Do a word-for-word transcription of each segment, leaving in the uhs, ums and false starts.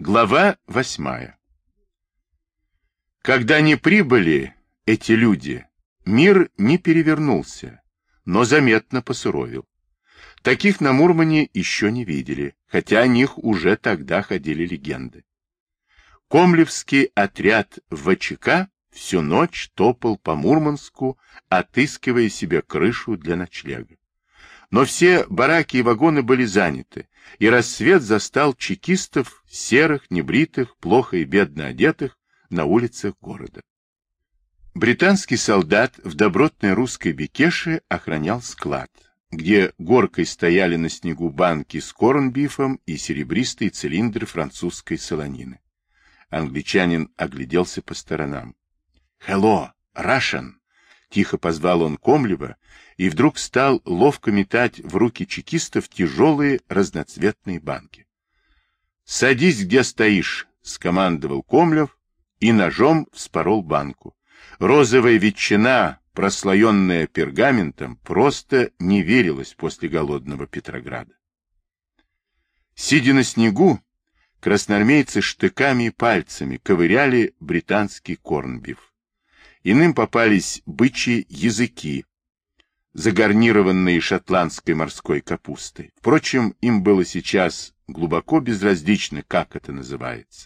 Глава восьмая. Когда не прибыли эти люди, мир не перевернулся, но заметно посуровил. Таких на Мурмане еще не видели, хотя о них уже тогда ходили легенды. Комлевский отряд ВЧК всю ночь топал по Мурманску, отыскивая себе крышу для ночлега. Но все бараки и вагоны были заняты, и рассвет застал чекистов, серых, небритых, плохо и бедно одетых, на улицах города. Британский солдат в добротной русской бекеше охранял склад, где горкой стояли на снегу банки с корнбифом и серебристые цилиндры французской солонины. Англичанин огляделся по сторонам. «Hello, Russian!» — тихо позвал он Комлева, и вдруг стал ловко метать в руки чекистов тяжелые разноцветные банки. «Садись, где стоишь!» — скомандовал Комлев и ножом вспорол банку. Розовая ветчина, прослоенная пергаментом, просто не верилась после голодного Петрограда. Сидя на снегу, красноармейцы штыками и пальцами ковыряли британский корнбиф. Иным попались бычьи языки, загарнированные шотландской морской капустой. Впрочем, им было сейчас глубоко безразлично, как это называется.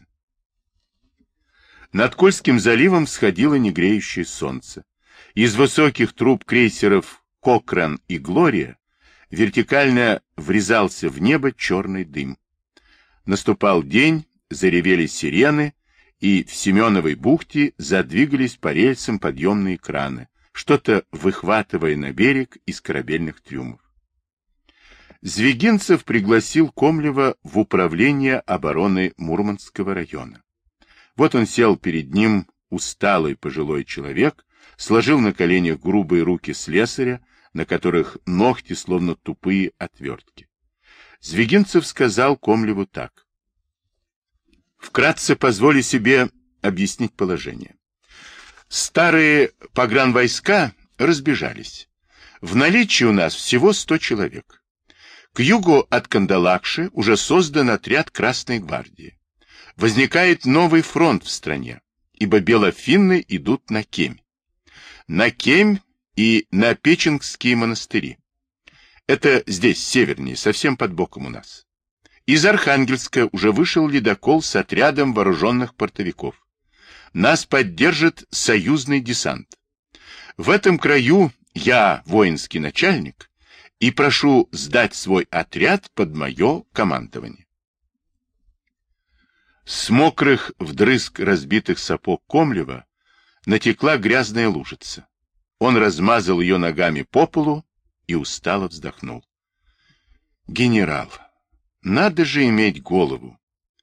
Над Кольским заливом всходило негреющее солнце. Из высоких труб крейсеров «Кокран» и «Глория» вертикально врезался в небо черный дым. Наступал день, заревели сирены, и в Семеновой бухте задвигались по рельсам подъемные краны, что-то выхватывая на берег из корабельных трюмов. Звягинцев пригласил Комлева в управление обороны Мурманского района. Вот он сел перед ним, усталый пожилой человек, сложил на коленях грубые руки слесаря, на которых ногти словно тупые отвертки. Звягинцев сказал Комлеву так. Вкратце позволю себе объяснить положение. Старые погранвойска разбежались. В наличии у нас всего сто человек. К югу от Кандалакши уже создан отряд Красной гвардии. Возникает новый фронт в стране, ибо белофинны идут на Кемь. На Кемь и на Печенгские монастыри. Это здесь, севернее, совсем под боком у нас. Из Архангельска уже вышел ледокол с отрядом вооруженных портовиков. Нас поддержит союзный десант. В этом краю я воинский начальник и прошу сдать свой отряд под мое командование. С мокрых вдрызг разбитых сапог Комлева натекла грязная лужица. Он размазал ее ногами по полу и устало вздохнул. Генерал, надо же иметь голову.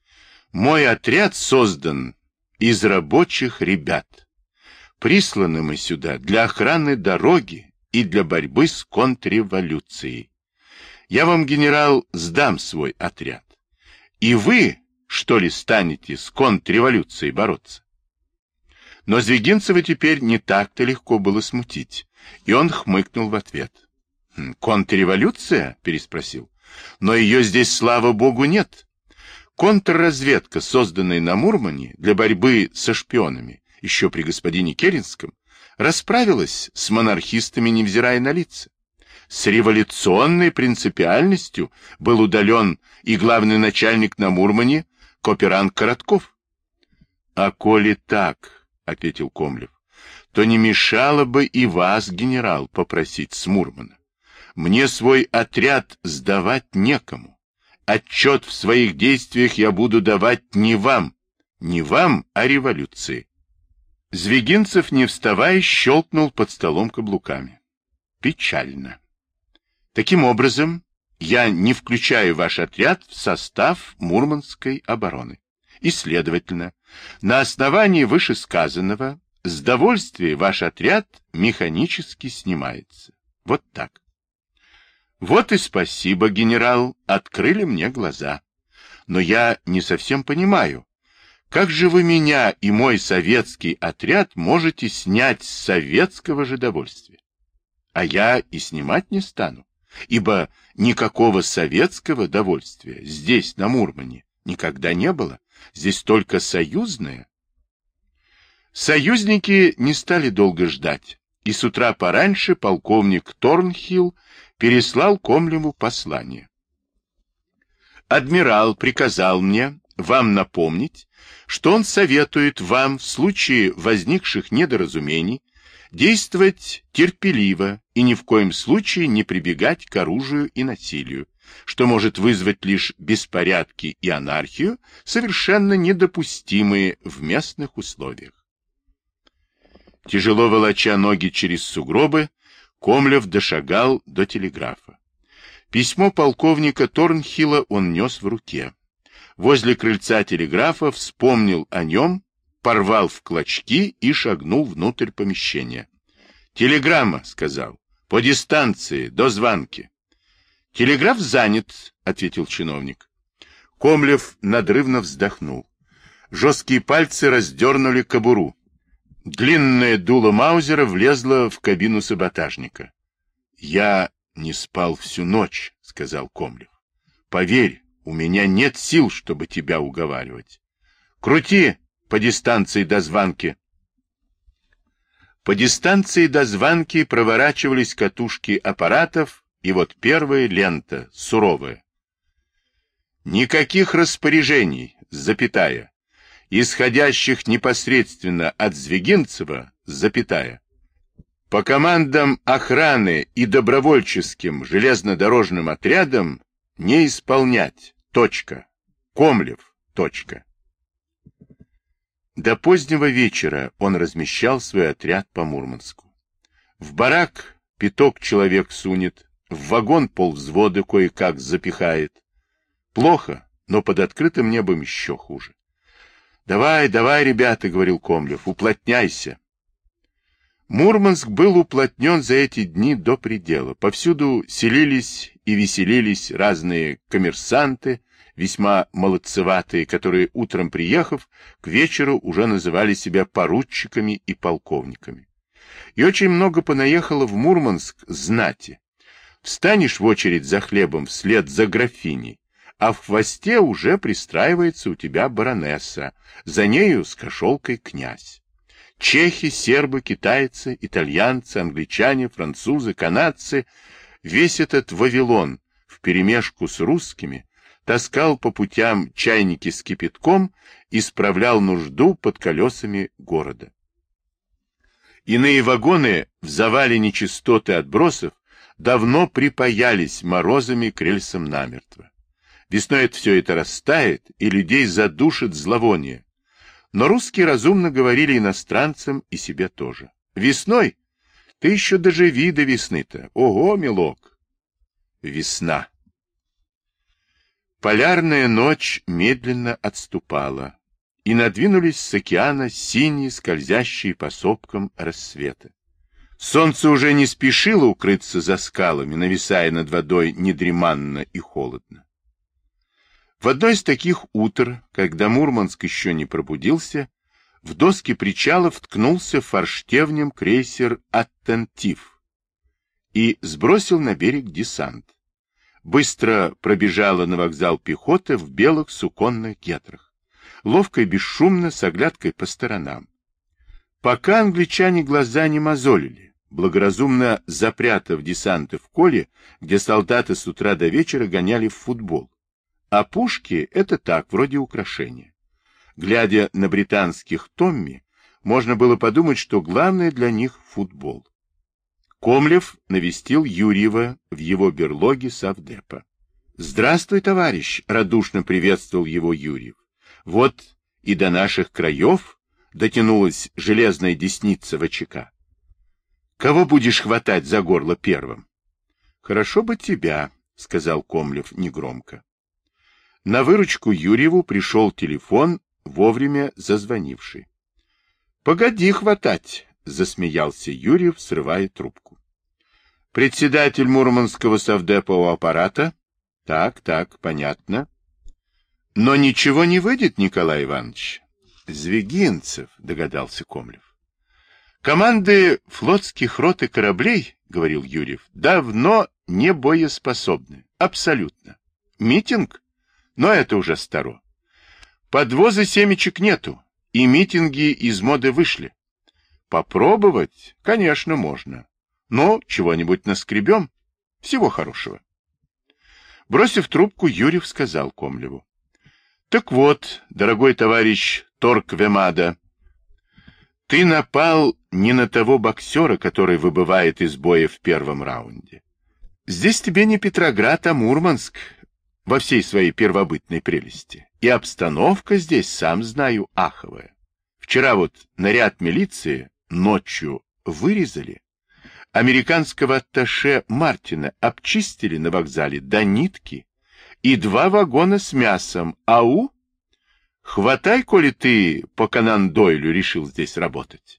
Мой отряд создан из рабочих ребят. Присланы мы сюда для охраны дороги и для борьбы с контрреволюцией. Я вам, генерал, сдам свой отряд. И вы, что ли, станете с контрреволюцией бороться? Но Звягинцева теперь не так-то легко было смутить, и он хмыкнул в ответ. «Контрреволюция?» — переспросил. «Но ее здесь, слава богу, нет. Контрразведка, созданная на Мурмане для борьбы со шпионами, еще при господине Керенском, расправилась с монархистами, невзирая на лица. С революционной принципиальностью был удален и главный начальник на Мурмане Кооперант Коротков». «А коли так, — ответил Комлев, — то не мешало бы и вас, генерал, попросить с Мурмана. Мне свой отряд сдавать некому. Отчет в своих действиях я буду давать не вам, не вам, а революции». Звягинцев, не вставая, щелкнул под столом каблуками. Печально. Таким образом, я не включаю ваш отряд в состав Мурманской обороны. И, следовательно, на основании вышесказанного с довольствия ваш отряд механически снимается. Вот так. Вот и спасибо, генерал, открыли мне глаза. Но я не совсем понимаю, как же вы меня и мой советский отряд можете снять с советского же довольствия? А я и снимать не стану, ибо никакого советского довольствия здесь, на Мурмане, никогда не было, Здесь только союзное. Союзники не стали долго ждать, и с утра пораньше полковник Торнхилл переслал Комлеву послание. Адмирал приказал мне вам напомнить, что он советует вам в случае возникших недоразумений действовать терпеливо и ни в коем случае не прибегать к оружию и насилию, что может вызвать лишь беспорядки и анархию, совершенно недопустимые в местных условиях. Тяжело волоча ноги через сугробы, Комлев дошагал до телеграфа. Письмо полковника Торнхилла он нес в руке. Возле крыльца телеграфа вспомнил о нем, порвал в клочки и шагнул внутрь помещения. «Телеграмма», — сказал, — «по дистанции, до звонки». «Телеграф занят», — ответил чиновник. Комлев надрывно вздохнул. Жесткие пальцы раздернули кобуру. Длинное дуло Маузера влезло в кабину саботажника. «Я не спал всю ночь», — сказал Комлев. «Поверь, у меня нет сил, чтобы тебя уговаривать. Крути по дистанции до звонки». По дистанции до звонки проворачивались катушки аппаратов, и вот первая лента, суровая. «Никаких распоряжений, запятая, исходящих непосредственно от Звягинцева, запятая, по командам охраны и добровольческим железнодорожным отрядам не исполнять. Точка. Комлев. Точка». До позднего вечера он размещал свой отряд по Мурманску. В барак пяток человек сунет, в вагон полвзвода кое-как запихает. Плохо, но под открытым небом еще хуже. «Давай, давай, ребята», — говорил Комлев, — «уплотняйся». Мурманск был уплотнен за эти дни до предела. Повсюду селились и веселились разные коммерсанты, весьма молодцеватые, которые, утром приехав, к вечеру уже называли себя поручиками и полковниками. И очень много понаехало в Мурманск знати. Встанешь в очередь за хлебом вслед за графиней, а в хвосте уже пристраивается у тебя баронесса, за нею с кошелкой князь. Чехи, сербы, китайцы, итальянцы, англичане, французы, канадцы — весь этот Вавилон вперемешку с русскими таскал по путям чайники с кипятком и справлял нужду под колесами города. Иные вагоны в завале нечистот и отбросов давно припаялись морозами к рельсам намертво. Весной все это растает, и людей задушит зловоние. Но русские разумно говорили иностранцам и себе тоже. Весной? Ты еще доживи до весны-то. Ого, милок! Весна. Полярная ночь медленно отступала, и надвинулись с океана синие, скользящие по сопкам рассвета. Солнце уже не спешило укрыться за скалами, нависая над водой недреманно и холодно. В одно из таких утр, когда Мурманск еще не пробудился, в доски причалов ткнулся форштевнем крейсер «Аттентив» и сбросил на берег десант. Быстро пробежала на вокзал пехота в белых суконных гетрах, ловко и бесшумно с оглядкой по сторонам. Пока англичане глаза не мозолили, благоразумно запрятав десанты в коле, где солдаты с утра до вечера гоняли в футбол. А пушки — это так, вроде украшения. Глядя на британских Томми, можно было подумать, что главное для них — футбол. Комлев навестил Юрьева в его берлоге совдепа. «Здравствуй, товарищ!» — радушно приветствовал его Юрьев. «Вот и до наших краев дотянулась железная десница ВЧК. Кого будешь хватать за горло первым?» «Хорошо бы тебя», — сказал Комлев негромко. На выручку Юрьеву пришел телефон, вовремя зазвонивший. «Погоди хватать», — засмеялся Юрьев, срывая трубку. «Председатель Мурманского совдепового аппарата?» «Так, так, понятно». «Но ничего не выйдет, Николай Иванович». «Звягинцев», — догадался Комлев. «Команды флотских рот и кораблей, — говорил Юрьев, — давно не боеспособны. Абсолютно. Митинг? Но это уже старо. Подвоза семечек нету, и митинги из моды вышли. Попробовать, конечно, можно. Но чего-нибудь наскребем. Всего хорошего. Бросив трубку, Юрьев сказал Комлеву. Так вот, дорогой товарищ Торквемада, ты напал не на того боксера, который выбывает из боя в первом раунде. Здесь тебе не Петроград, а Мурманск во всей своей первобытной прелести. И обстановка здесь, сам знаю, аховая. Вчера вот наряд милиции ночью вырезали, американского атташе Мартина обчистили на вокзале до нитки и два вагона с мясом. Ау? Хватай, коли ты по Конан Дойлю решил здесь работать.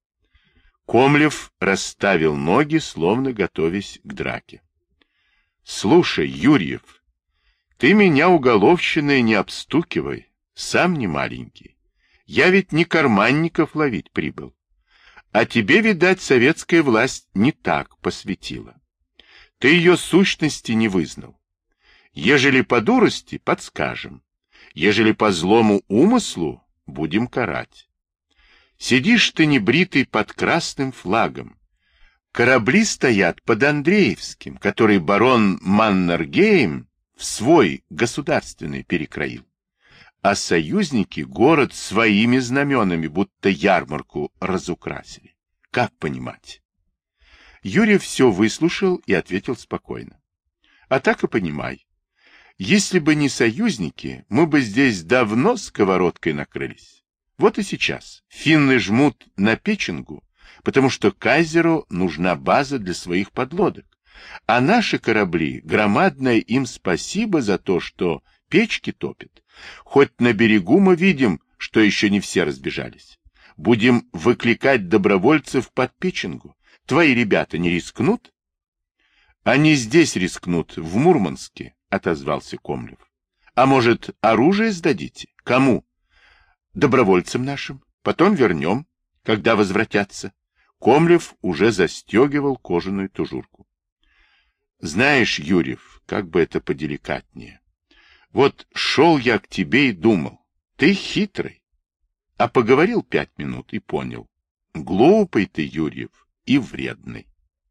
Комлев расставил ноги, словно готовясь к драке. Слушай, Юрьев, ты меня уголовщиной не обстукивай, сам не маленький. Я ведь не карманников ловить прибыл. А тебе, видать, советская власть не так посвятила. Ты ее сущности не вызнал. Ежели по дурости, подскажем. Ежели по злому умыслу, будем карать. Сидишь ты небритый под красным флагом. Корабли стоят под Андреевским, который барон Маннергейм в свой государственный перекроил. А союзники город своими знаменами, будто ярмарку, разукрасили. Как понимать? Юрий все выслушал и ответил спокойно. А так и понимай. Если бы не союзники, мы бы здесь давно сковородкой накрылись. Вот и сейчас финны жмут на Печенгу, потому что кайзеру нужна база для своих подлодок. А наши корабли, громадное им спасибо за то, что печки топят. Хоть на берегу мы видим, что еще не все разбежались. Будем выкликать добровольцев под Печенгу. Твои ребята не рискнут? Они здесь рискнут, в Мурманске, отозвался Комлев. А может, оружие сдадите? Кому? Добровольцам нашим. Потом вернем, когда возвратятся. Комлев уже застегивал кожаную тужурку. Знаешь, Юрьев, как бы это поделикатнее. Вот шел я к тебе и думал, ты хитрый. А поговорил пять минут и понял. Глупый ты, Юрьев, и вредный.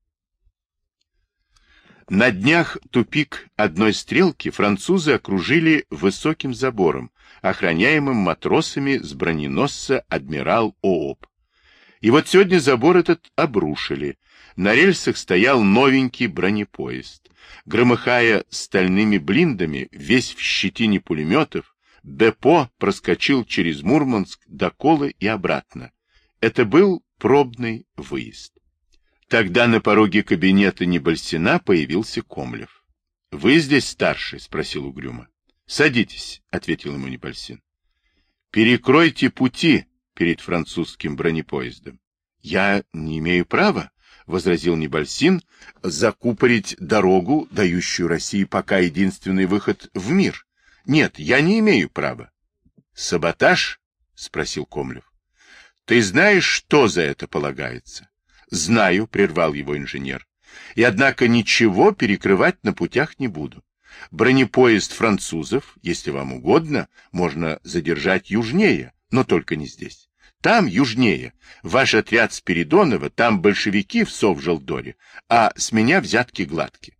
На днях тупик одной стрелки французы окружили высоким забором, охраняемым матросами с броненосца «Адмирал Ооп». И вот сегодня забор этот обрушили. На рельсах стоял новенький бронепоезд. Громыхая стальными блиндами, весь в щетине пулеметов, Депо проскочил через Мурманск до Колы и обратно. Это был пробный выезд. Тогда на пороге кабинета Небольсина появился Комлев. — Вы здесь старший? — спросил угрюмо. — Садитесь, — ответил ему Небольсин. — Перекройте пути перед французским бронепоездом. — Я не имею права, — возразил Небольсин, — закупорить дорогу, дающую России пока единственный выход в мир. Нет, я не имею права. — Саботаж? — спросил Комлев. — Ты знаешь, что за это полагается? — Знаю, — прервал его инженер. — И однако ничего перекрывать на путях не буду. Бронепоезд французов, если вам угодно, можно задержать южнее, но только не здесь. Там, южнее, ваш отряд Спиридонова, там большевики в Совжалдоре, а с меня взятки гладки.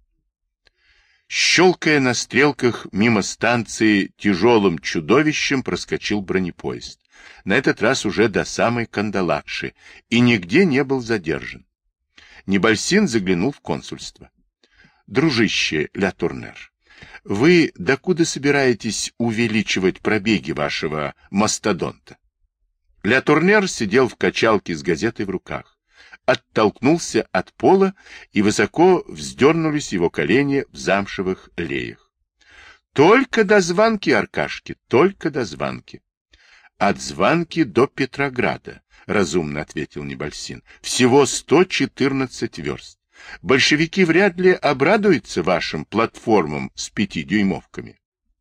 Щелкая на стрелках мимо станции тяжелым чудовищем проскочил бронепоезд. На этот раз уже до самой Кандалакши, и нигде не был задержан. Небольсин заглянул в консульство. — Дружище Ля Турнер, вы докуда собираетесь увеличивать пробеги вашего мастодонта? Ля Турнер сидел в качалке с газетой в руках, оттолкнулся от пола, и высоко вздернулись его колени в замшевых леях. — Только до звонки, Аркашки, только до звонки. — От Званки до Петрограда, — разумно ответил Небольсин. — Всего сто четырнадцать верст. Большевики вряд ли обрадуются вашим платформам с пятидюймовками.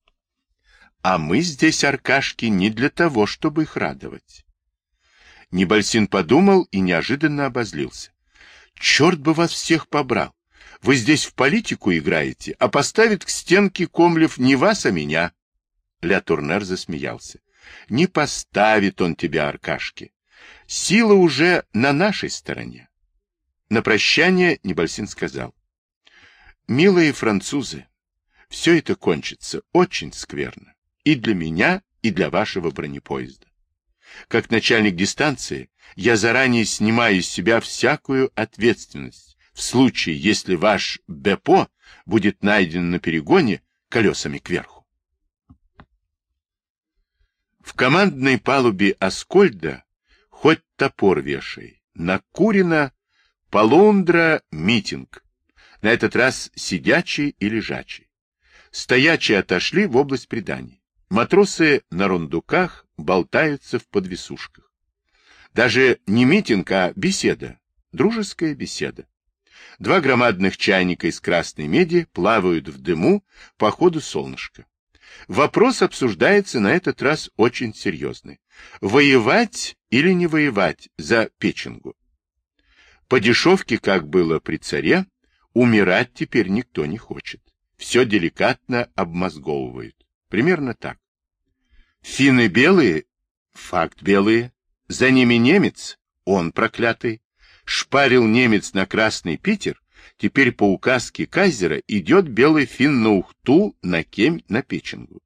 А мы здесь, Аркашки, не для того, чтобы их радовать. Небольсин подумал и неожиданно обозлился. — Черт бы вас всех побрал! Вы здесь в политику играете, а поставит к стенке Комлев не вас, а меня. Ля Турнер засмеялся. Не поставит он тебя, Аркашки. Сила уже на нашей стороне. На прощание Небольсин сказал: милые французы, все это кончится очень скверно. И для меня, и для вашего бронепоезда. Как начальник дистанции, я заранее снимаю с себя всякую ответственность в случае, если ваш Бепо будет найден на перегоне колесами кверху. В командной палубе Аскольда хоть топор вешай, накурено полундра митинг, на этот раз сидячий и лежачий. Стоячие отошли в область преданий. Матросы на рундуках болтаются в подвесушках. Даже не митинг, а беседа, дружеская беседа. Два громадных чайника из красной меди плавают в дыму по ходу солнышка. Вопрос обсуждается на этот раз очень серьезный. Воевать или не воевать за Печенгу? По дешевке, как было при царе, умирать теперь никто не хочет. Все деликатно обмозговывают. Примерно так. Финны белые, факт белые, за ними немец, он проклятый. Шпарил немец на Красный Питер, теперь по указке кайзера идет белый финн на Ухту, на Кемь, на Печенгу.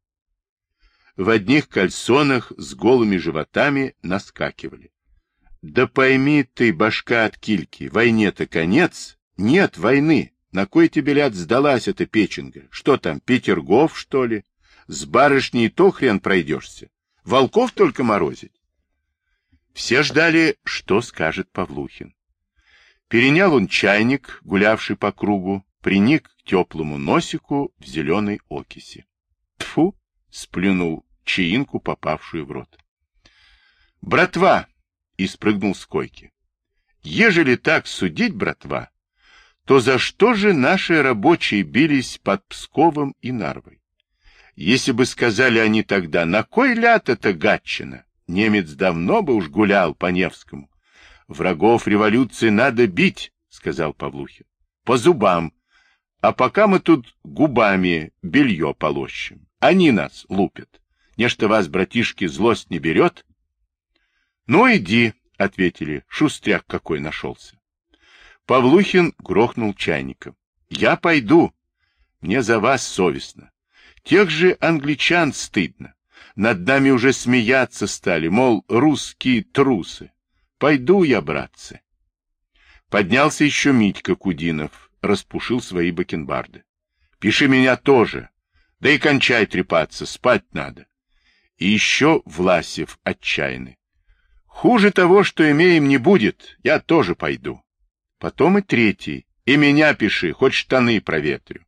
В одних кальсонах с голыми животами наскакивали. Да пойми ты, башка от кильки, войне-то конец, нет войны. На кой тебе, ляд, сдалась эта Печенга? Что там, Петергоф, что ли? С барышней то хрен пройдешься. Волков только морозить. Все ждали, что скажет Павлухин. Перенял он чайник, гулявший по кругу, приник к теплому носику в зеленой окиси. Тфу! Сплюнул чаинку, попавшую в рот. Братва! И спрыгнул с койки. Ежели так судить, братва, то за что же наши рабочие бились под Псковом и Нарвой? Если бы сказали они тогда, на кой ляд это Гатчина, немец давно бы уж гулял по Невскому. Врагов революции надо бить, сказал Павлухин. По зубам. А пока мы тут губами белье полощем. Они нас лупят. Нечто вас, братишки, злость не берет? Ну, иди, ответили. Шустряк какой нашелся. Павлухин грохнул чайником. Я пойду. Мне за вас совестно. Тех же англичан стыдно. Над нами уже смеяться стали, мол, русские трусы. Пойду я, братцы. Поднялся еще Митька Кудинов, распушил свои бакенбарды. Пиши меня тоже. Да и кончай трепаться, спать надо. И еще Власев отчаянный. Хуже того, что имеем, не будет, я тоже пойду. Потом и третий. И меня пиши, хоть штаны проветрю.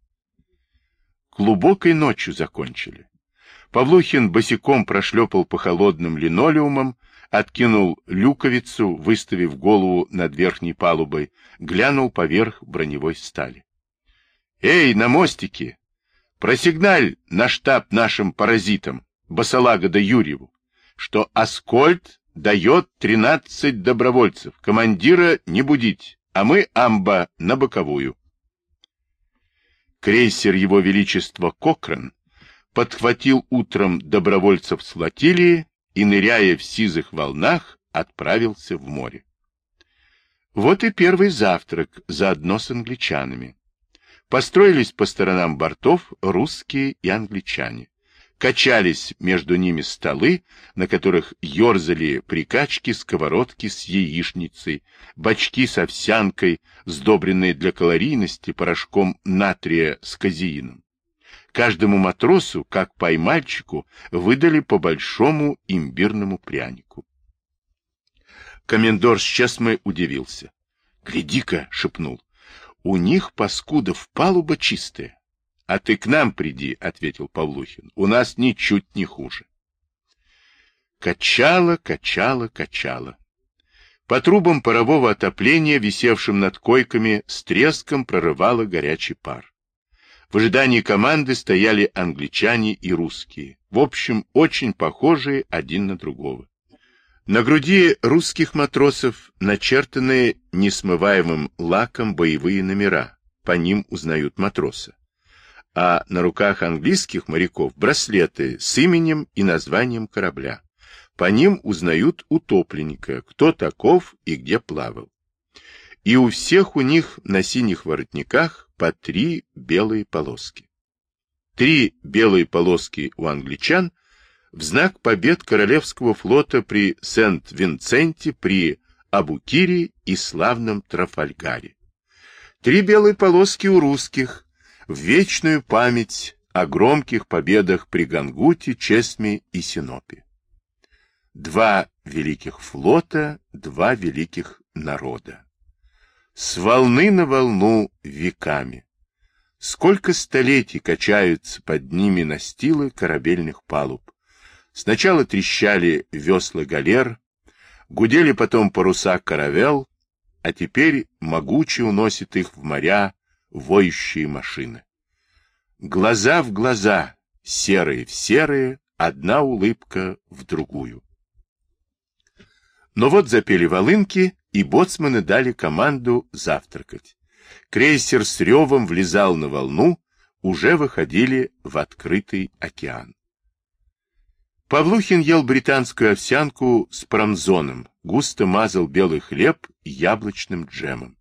Глубокой ночью закончили. Павлухин босиком прошлепал по холодным линолеумам, откинул люковицу, выставив голову над верхней палубой, глянул поверх броневой стали. — Эй, на мостике! Просигналь на штаб нашим паразитам, Басалага да Юрьеву, что Аскольд дает тринадцать добровольцев, командира не будить, а мы, амба, на боковую. Крейсер Его Величества Кокрен подхватил утром добровольцев с флотилии и, ныряя в сизых волнах, отправился в море. Вот и первый завтрак заодно с англичанами. Построились по сторонам бортов русские и англичане. Качались между ними столы, на которых ерзали прикачки, сковородки с яичницей, бочки с овсянкой, сдобренные для калорийности порошком натрия с казеином. Каждому матросу, как поймальчику, выдали по большому имбирному прянику. Комендор с Чесмой удивился. — Гляди-ка, — шепнул, — у них, паскудов, палуба чистая. — А ты к нам приди, — ответил Павлухин, — у нас ничуть не хуже. Качало, качало, качало. По трубам парового отопления, висевшим над койками, с треском прорывало горячий пар. В ожидании команды стояли англичане и русские, в общем, очень похожие один на другого. На груди русских матросов начертаны несмываемым лаком боевые номера, по ним узнают матроса. а на руках английских моряков браслеты с именем и названием корабля. По ним узнают утопленника, кто таков и где плавал. И у всех у них на синих воротниках по три белые полоски. Три белые полоски у англичан в знак побед Королевского флота при Сент-Винсенте, при Абукире и славном Трафальгаре. Три белые полоски у русских в вечную память о громких победах при Гангуте, Чесме и Синопе. Два великих флота, два великих народа. С волны на волну веками. Сколько столетий качаются под ними настилы корабельных палуб. Сначала трещали весла галер, гудели потом паруса каравел, а теперь могуче уносит их в моря воющие машины. Глаза в глаза, серые в серые, одна улыбка в другую. Но вот запели волынки, и боцманы дали команду завтракать. Крейсер с ревом влезал на волну, уже выходили в открытый океан. Павлухин ел британскую овсянку с промзоном, густо мазал белый хлеб яблочным джемом.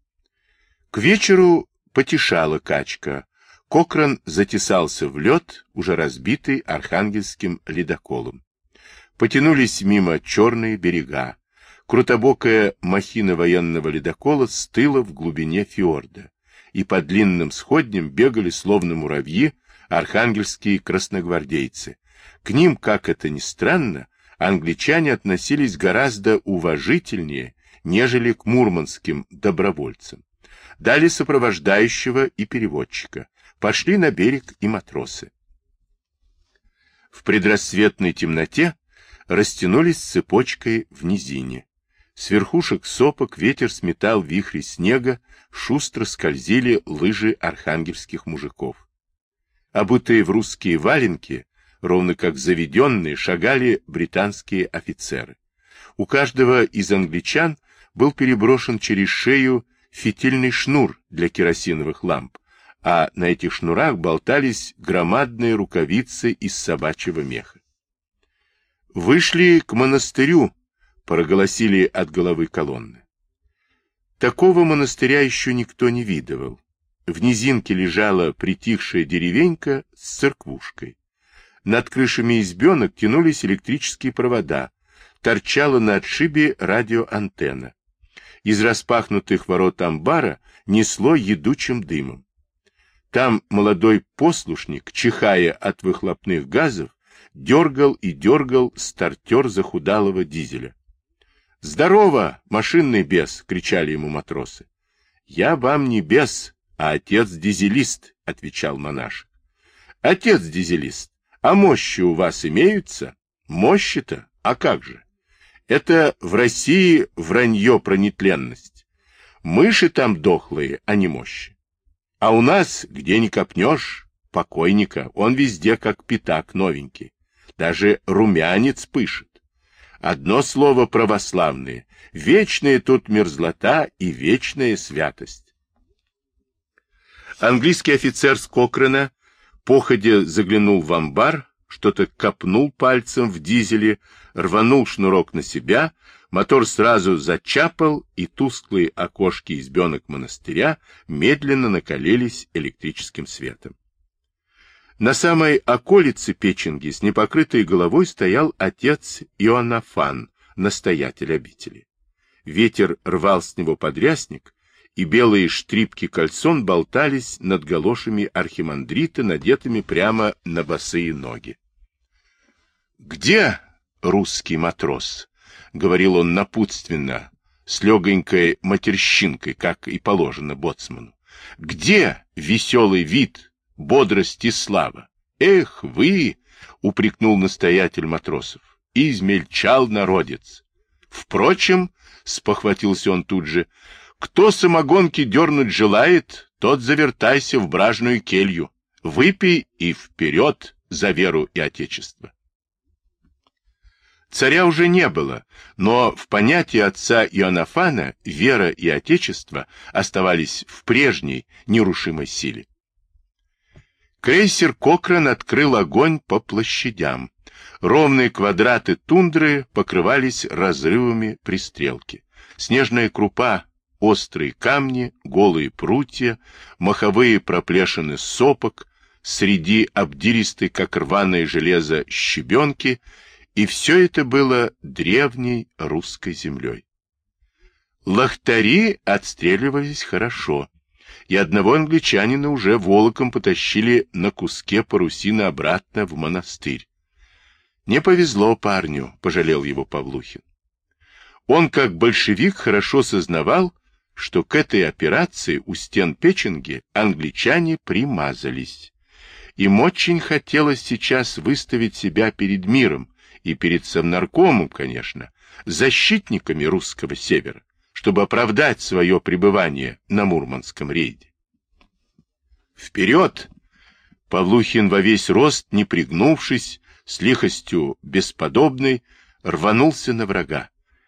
К вечеру потешала качка. Кокран затесался в лед, уже разбитый архангельским ледоколом. Потянулись мимо черные берега. Крутобокая махина военного ледокола стыла в глубине фьорда, и по длинным сходням бегали, словно муравьи, архангельские красногвардейцы. К ним, как это ни странно, англичане относились гораздо уважительнее, нежели к мурманским добровольцам. Дали сопровождающего и переводчика. Пошли на берег и матросы. В предрассветной темноте растянулись цепочкой в низине. С верхушек сопок ветер сметал вихри снега, шустро скользили лыжи архангельских мужиков. Обутые в русские валенки, ровно как заведенные, шагали британские офицеры. У каждого из англичан был переброшен через шею фитильный шнур для керосиновых ламп, а на этих шнурах болтались громадные рукавицы из собачьего меха. «Вышли к монастырю», — проголосили от головы колонны. Такого монастыря еще никто не видывал. В низинке лежала притихшая деревенька с церквушкой. Над крышами избенок тянулись электрические провода, торчала на отшибе радиоантенна. Из распахнутых ворот амбара несло едучим дымом. Там молодой послушник, чихая от выхлопных газов, дергал и дергал стартер захудалого дизеля. «Здорово, машинный бес!» — кричали ему матросы. «Я вам не бес, а отец-дизелист», — отвечал монашек. «Отец-дизелист, а мощи у вас имеются?» «Мощи-то? А как же? Это в России вранье про нетленность. Мыши там дохлые, а не мощи. А у нас, где ни копнешь, покойника, он везде как пятак новенький. Даже румянец пышет. Одно слово православные. Вечная тут мерзлота и вечная святость». Английский офицер с Кокрена походя заглянул в амбар, что-то копнул пальцем в дизеле, рванул шнурок на себя, мотор сразу зачапал, и тусклые окошки избенок монастыря медленно накалились электрическим светом. На самой околице Печенги с непокрытой головой стоял отец Иоаннафан, настоятель обители. Ветер рвал с него подрясник, и белые штрипки кальсон болтались над галошами архимандрита, надетыми прямо на босые ноги. «Где русский матрос?» — говорил он напутственно, с легонькой матерщинкой, как и положено боцману. «Где веселый вид, бодрость и слава? Эх, вы!» — упрекнул настоятель матросов. «Измельчал народец!» Впрочем, — спохватился он тут же, — кто самогонки дернуть желает, тот завертайся в бражную келью, выпей и вперед за веру и отечество. Царя уже не было, но в понятии отца Иоаннафана вера и отечество оставались в прежней нерушимой силе. Крейсер «Кокрен» открыл огонь по площадям. Ровные квадраты тундры покрывались разрывами пристрелки. Снежная крупа, острые камни, голые прутья, маховые проплешины сопок, среди обдиристой, как рваное железо, щебенки, и все это было древней русской землей. Лохтари отстреливались хорошо, и одного англичанина уже волоком потащили на куске парусины обратно в монастырь. Не повезло парню, пожалел его Павлухин. Он, как большевик, хорошо сознавал, что к этой операции у стен Печенги англичане примазались. Им очень хотелось сейчас выставить себя перед миром и перед Совнаркомом, конечно, защитниками русского севера, чтобы оправдать свое пребывание на Мурманском рейде. «Вперед!» Павлухин во весь рост, не пригнувшись, с лихостью бесподобной, рванулся на врага.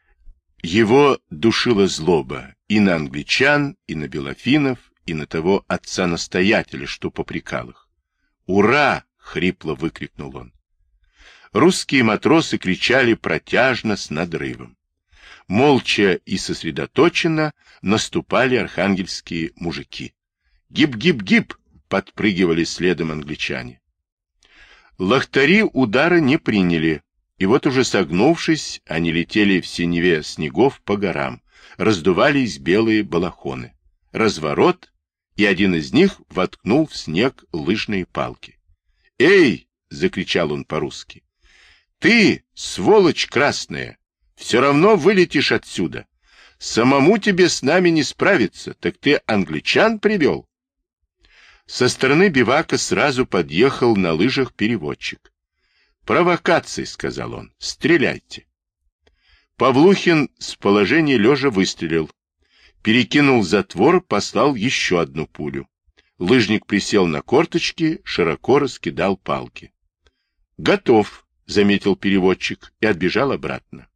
Его душила злоба и на англичан, и на белофинов, и на того отца-настоятеля, что попрекал их. «Ура!» — хрипло выкрикнул он. Русские матросы кричали протяжно с надрывом. Молча и сосредоточенно наступали архангельские мужики. «Гип-гип-гип!» — подпрыгивали следом англичане. Лохтари удара не приняли, и вот уже согнувшись, они летели в синеве снегов по горам, раздувались белые балахоны. Разворот, и один из них воткнул в снег лыжные палки. «Эй!» — закричал он по-русски. «Ты, сволочь красная, все равно вылетишь отсюда. Самому тебе с нами не справиться, так ты англичан привел?» Со стороны бивака сразу подъехал на лыжах переводчик. «Провокации», — сказал он, — «стреляйте». Павлухин с положения лежа выстрелил. Перекинул затвор, послал еще одну пулю. Лыжник присел на корточки, широко раскидал палки. «Готов», — заметил переводчик и отбежал обратно.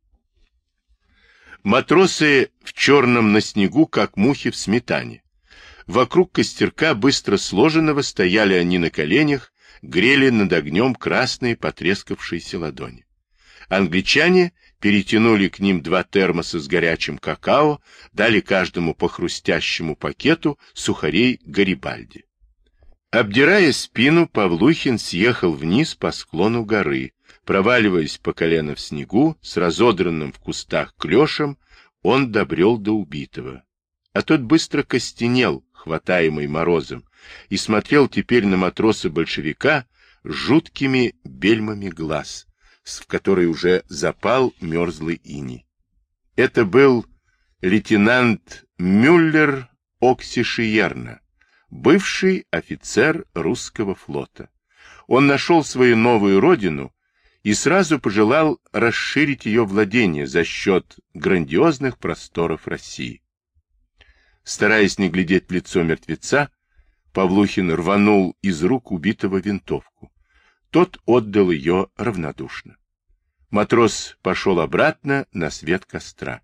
Матросы в черном на снегу, как мухи в сметане. Вокруг костерка, быстро сложенного, стояли они на коленях, грели над огнем красные потрескавшиеся ладони. Англичане перетянули к ним два термоса с горячим какао, дали каждому по хрустящему пакету сухарей Гарибальди. Обдирая спину, Павлухин съехал вниз по склону горы. Проваливаясь по колено в снегу, с разодранным в кустах клешем, он добрел до убитого. А тот быстро костенел, хватаемый морозом, и смотрел теперь на матроса-большевика с жуткими бельмами глаз, в которые уже запал мерзлый иней. Это был лейтенант Мюллер Оксишиерна, бывший офицер русского флота. Он нашел свою новую родину и сразу пожелал расширить ее владение за счет грандиозных просторов России. Стараясь не глядеть в лицо мертвеца, Павлухин рванул из рук убитого винтовку. Тот отдал ее равнодушно. Матрос пошел обратно на свет костра.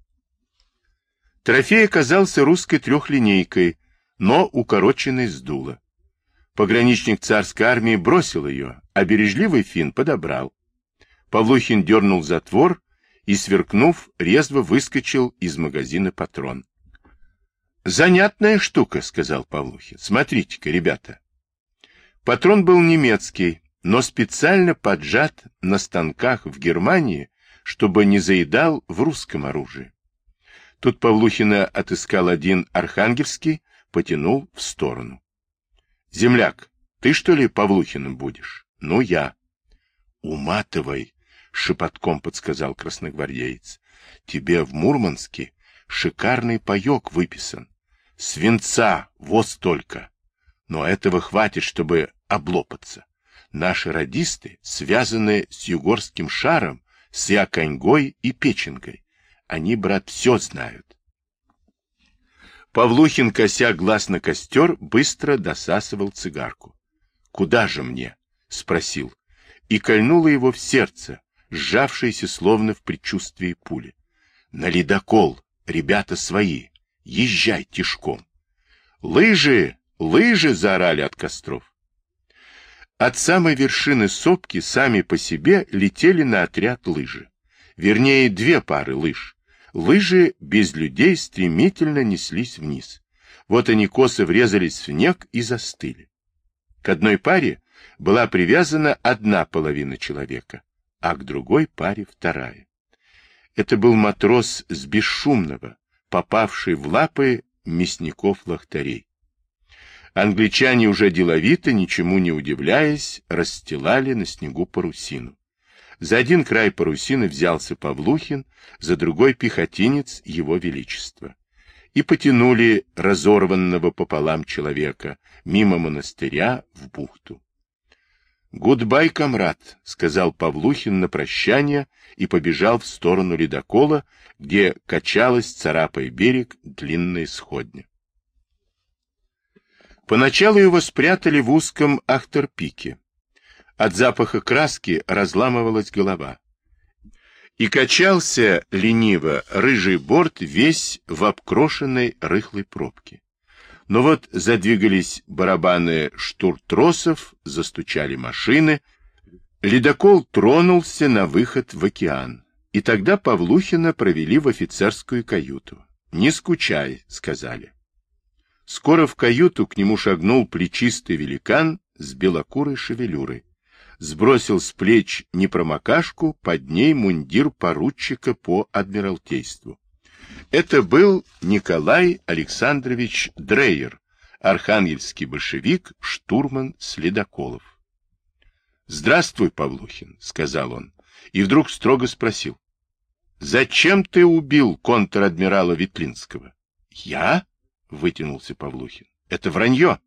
Трофей оказался русской трехлинейкой, но укороченной с дула. Пограничник царской армии бросил ее, а бережливый финн подобрал. Павлухин дернул затвор и, сверкнув, резво выскочил из магазина патрон. «Занятная штука», — сказал Павлухин. «Смотрите-ка, ребята». Патрон был немецкий, но специально поджат на станках в Германии, чтобы не заедал в русском оружии. Тут Павлухина отыскал один архангельский, потянул в сторону. «Земляк, ты что ли Павлухиным будешь?» «Ну, я». «Уматывай», — шепотком подсказал красногвардеец. «Тебе в Мурманске шикарный паек выписан. Свинца, вот столько. Но этого хватит, чтобы облопаться. Наши радисты связаны с югорским шаром, с Яконьгой и Печенгой. Они, брат, все знают». Павлухин, кося глаз на костер, быстро досасывал цигарку. «Куда же мне?» — спросил. И кольнуло его в сердце, сжавшееся словно в предчувствии пули. «На ледокол, ребята свои, езжай тишком». «Лыжи! Лыжи!» — заорали от костров. От самой вершины сопки сами по себе летели на отряд лыжи. Вернее, две пары лыж. Лыжи без людей стремительно неслись вниз. Вот они косо врезались в снег и застыли. К одной паре была привязана одна половина человека, а к другой паре вторая. Это был матрос с Бесшумного, попавший в лапы мясников-лохтарей. Англичане уже деловито, ничему не удивляясь, расстилали на снегу парусину. За один край парусины взялся Павлухин, за другой пехотинец Его Величества. И потянули разорванного пополам человека мимо монастыря в бухту. «Гудбай, комрад», — сказал Павлухин на прощание и побежал в сторону ледокола, где качалась, царапая берег, длинная сходня. Поначалу его спрятали в узком ахтерпике. От запаха краски разламывалась голова. И качался лениво рыжий борт весь в обкрошенной рыхлой пробке. Но вот задвигались барабаны штуртросов, застучали машины. Ледокол тронулся на выход в океан. И тогда Павлухина провели в офицерскую каюту. «Не скучай», — сказали. Скоро в каюту к нему шагнул плечистый великан с белокурой шевелюрой. Сбросил с плеч непромокашку, под ней мундир поручика по адмиралтейству. Это был Николай Александрович Дрейер, архангельский большевик, штурман с ледоколов. «Здравствуй, Павлухин», — сказал он, и вдруг строго спросил. «Зачем ты убил контр-адмирала Ветлинского?» «Я?» — вытянулся Павлухин. «Это вранье».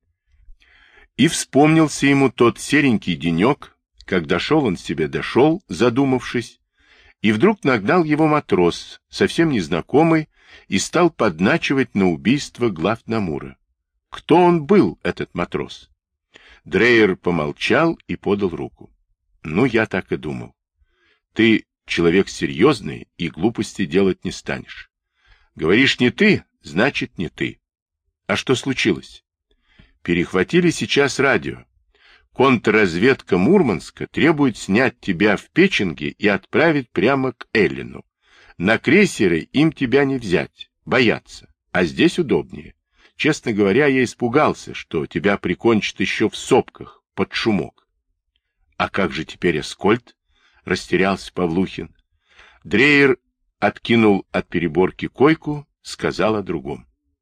И вспомнился ему тот серенький денек, как дошел он себе дошел, задумавшись, и вдруг нагнал его матрос, совсем незнакомый, и стал подначивать на убийство главномура. Кто он был, этот матрос? Дрейер помолчал и подал руку. Ну, я так и думал. Ты человек серьезный и глупости делать не станешь. Говоришь не ты, значит не ты. А что случилось? Перехватили сейчас радио. Контрразведка Мурманска требует снять тебя в Печенге и отправить прямо к Эллину. На крейсеры им тебя не взять, боятся, а здесь удобнее. Честно говоря, я испугался, что тебя прикончат еще в сопках, под шумок. А как же теперь Аскольд? Растерялся Павлухин. Дрейер откинул от переборки койку, сказал о другом.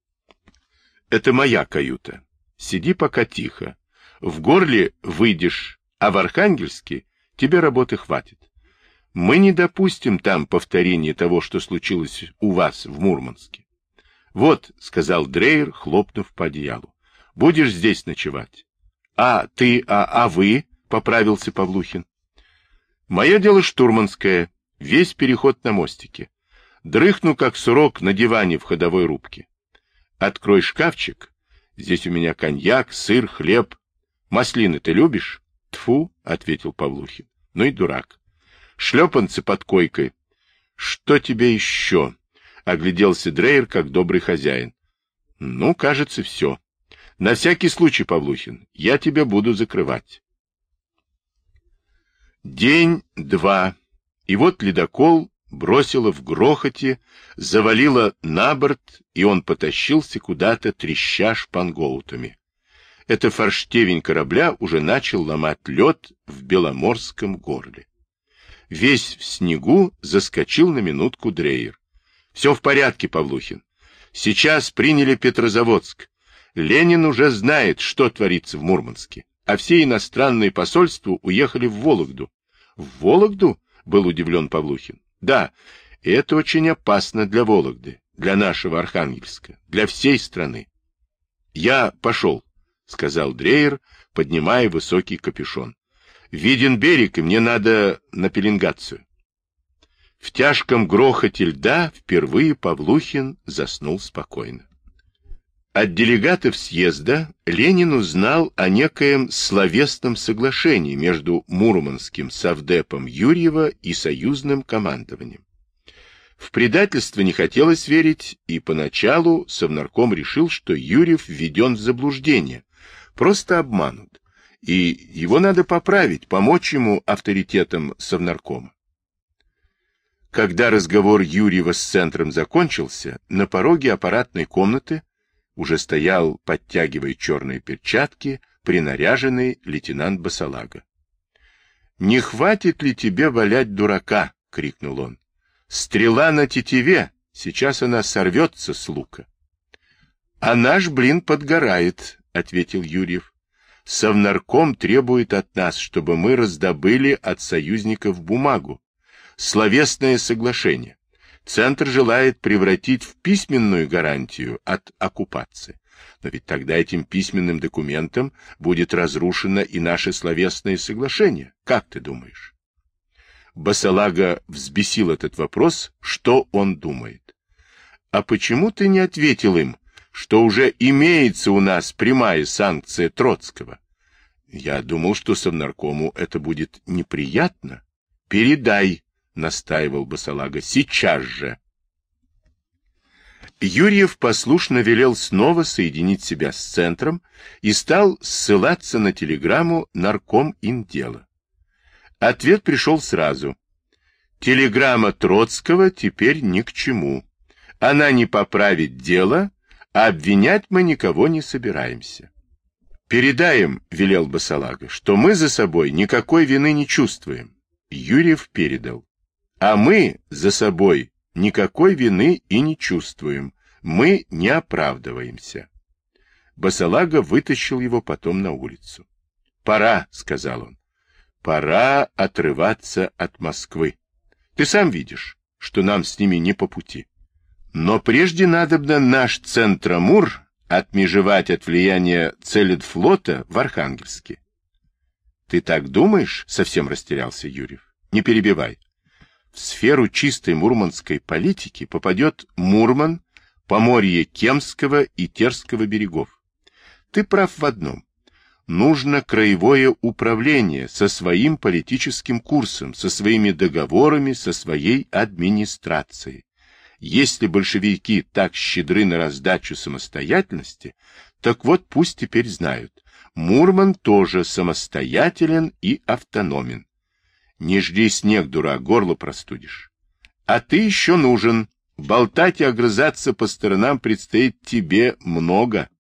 Это моя каюта. Сиди пока тихо. В горле выйдешь, а в Архангельске тебе работы хватит. Мы не допустим там повторения того, что случилось у вас в Мурманске. Вот, — сказал Дрейер, хлопнув по одеялу, — будешь здесь ночевать. А ты, а, а вы, — поправился Павлухин. Мое дело штурманское, весь переход на мостике. Дрыхну, как сурок, на диване в ходовой рубке. Открой шкафчик. Здесь у меня коньяк, сыр, хлеб. Маслины ты любишь? Тфу, — ответил Павлухин. Ну и дурак. Шлепанцы под койкой. Что тебе еще? — огляделся Дрейер, как добрый хозяин. Ну, кажется, все. На всякий случай, Павлухин, я тебя буду закрывать. День, два. И вот ледокол бросило в грохоте, завалило на борт, и он потащился куда-то, треща шпангоутами. Это форштевень корабля уже начал ломать лед в Беломорском горле. Весь в снегу заскочил на минутку Дрейер. — Все в порядке, Павлухин. Сейчас приняли Петрозаводск. Ленин уже знает, что творится в Мурманске, а все иностранные посольства уехали в Вологду. — В Вологду? — был удивлен Павлухин. — Да, и это очень опасно для Вологды, для нашего Архангельска, для всей страны. — Я пошел, — сказал Дрейер, поднимая высокий капюшон. — Виден берег, и мне надо на пеленгацию. В тяжком грохоте льда впервые Павлухин заснул спокойно. От делегатов съезда Ленин узнал о некоем словесном соглашении между Мурманским совдепом Юрьева и союзным командованием. В предательство не хотелось верить, и поначалу совнарком решил, что Юрьев введен в заблуждение, просто обманут, и его надо поправить, помочь ему авторитетом Совнаркома. Когда разговор Юрьева с центром закончился, на пороге аппаратной комнаты уже стоял, подтягивая черные перчатки, принаряженный лейтенант Басалага. — Не хватит ли тебе валять дурака? — крикнул он. — Стрела на тетиве, сейчас она сорвется с лука. — А наш блин подгорает, — ответил Юрьев. — Совнарком требует от нас, чтобы мы раздобыли от союзников бумагу. Словесное соглашение. Центр желает превратить в письменную гарантию от оккупации. Но ведь тогда этим письменным документом будет разрушено и наше словесное соглашение. Как ты думаешь? Басалага взбесил этот вопрос, что он думает. А почему ты не ответил им, что уже имеется у нас прямая санкция Троцкого? Я думал, что Совнаркому это будет неприятно. Передай, настаивал Басалага, сейчас же. Юрьев послушно велел снова соединить себя с центром и стал ссылаться на телеграмму Наркоминдела. Ответ пришел сразу. Телеграмма Троцкого теперь ни к чему. Она не поправит дело, а обвинять мы никого не собираемся. Передаем, велел Басалага, что мы за собой никакой вины не чувствуем. Юрьев передал. А мы за собой никакой вины и не чувствуем. Мы не оправдываемся. Басалага вытащил его потом на улицу. Пора, сказал он. Пора отрываться от Москвы. Ты сам видишь, что нам с ними не по пути. Но прежде надобно наш Центромур отмежевать от влияния Целинфлота в Архангельске. Ты так думаешь? Совсем растерялся Юрьев. Не перебивай. В сферу чистой мурманской политики попадет Мурман, Поморье Кемского и Терского берегов. Ты прав в одном. Нужно краевое управление со своим политическим курсом, со своими договорами, со своей администрацией. Если большевики так щедры на раздачу самостоятельности, так вот пусть теперь знают, Мурман тоже самостоятелен и автономен. Не жди снег, дурак, горло простудишь. А ты еще нужен. Болтать и огрызаться по сторонам предстоит тебе много.